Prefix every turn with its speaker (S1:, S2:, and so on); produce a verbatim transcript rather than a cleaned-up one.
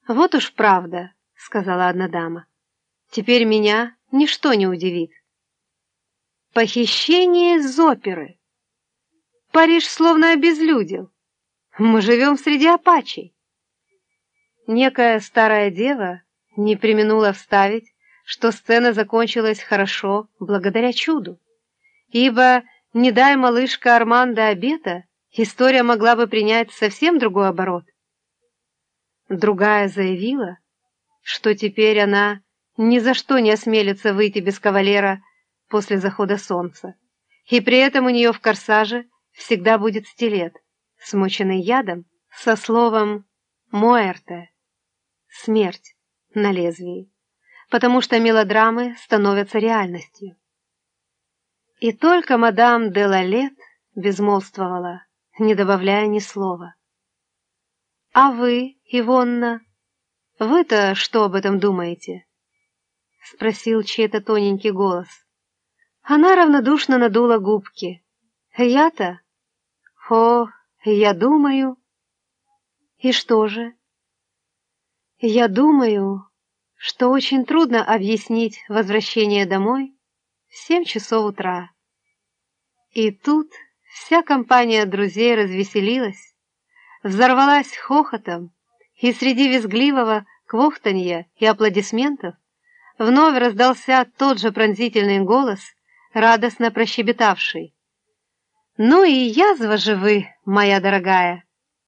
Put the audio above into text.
S1: «Вот уж правда», — сказала одна дама. «Теперь меня ничто не удивит». «Похищение из оперы! Париж словно обезлюдил. Мы живем среди апачей». Некая старая дева не преминула вставить, что сцена закончилась хорошо благодаря чуду, ибо, не дай малышка Армандо обета, история могла бы принять совсем другой оборот. Другая заявила, что теперь она ни за что не осмелится выйти без кавалера после захода солнца, и при этом у нее в корсаже всегда будет стилет, смоченный ядом, со словом «муэрте» — «смерть» на лезвии, потому что мелодрамы становятся реальностью. И только мадам де Лалет безмолвствовала, не добавляя ни слова. «А вы, Ивонна, вы-то что об этом думаете?» — спросил чей-то тоненький голос. Она равнодушно надула губки. «Я-то? О, я думаю...» «И что же?» «Я думаю, что очень трудно объяснить возвращение домой в семь часов утра». И тут вся компания друзей развеселилась, взорвалась хохотом, и среди визгливого квохтанья и аплодисментов вновь раздался тот же пронзительный голос, радостно прощебетавший: «Ну и язва же вы, моя дорогая!